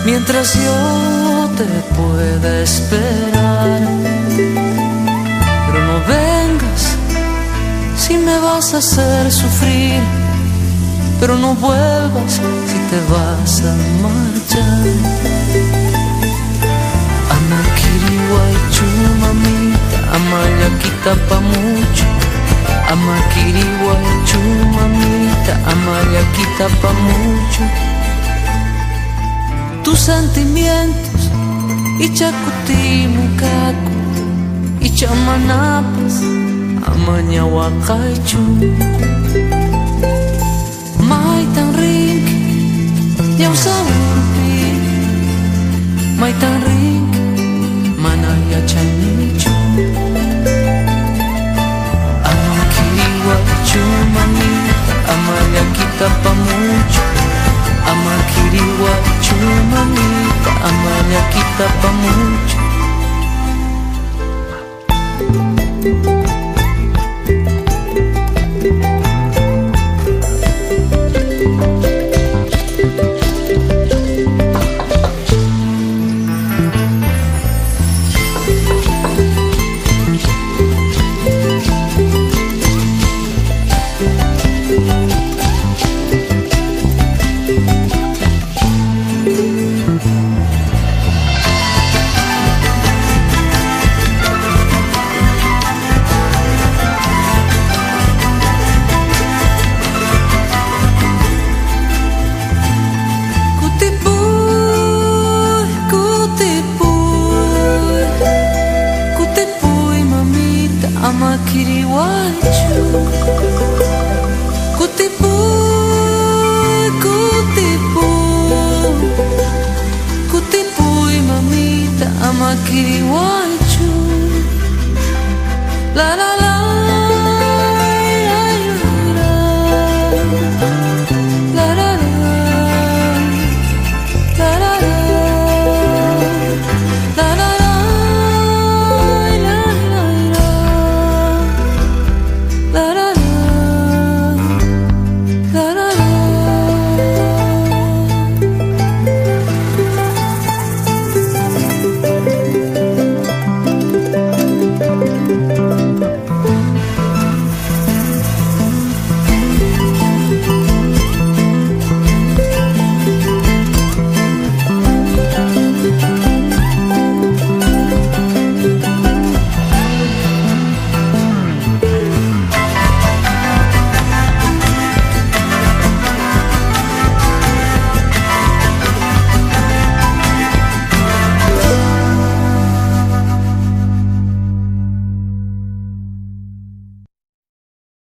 mientras yo te pueda esperar. Pero no vengas si me vas a hacer sufrir, pero no vuelvas si te vas a marchar. Ama kiriwaichu mamita, ama yaquita pa mucho. Ama kiriwaichu mamita, ama yaquita pa mucho. Tus sentimientos y chacuti mucaco y chamanapas amañahuacaichu. Maitan rinki yausawurpi, maitan rinki manaya chanichu. Ama kiriwaichu mamita, ama yaquita pa mucho. Ama kiriwaichu mamita, ama yaquita pa mucho. Ama kiriwaichu, kutipuy, kutipuy, kutipuy mamita, ama kiriwaichu. La la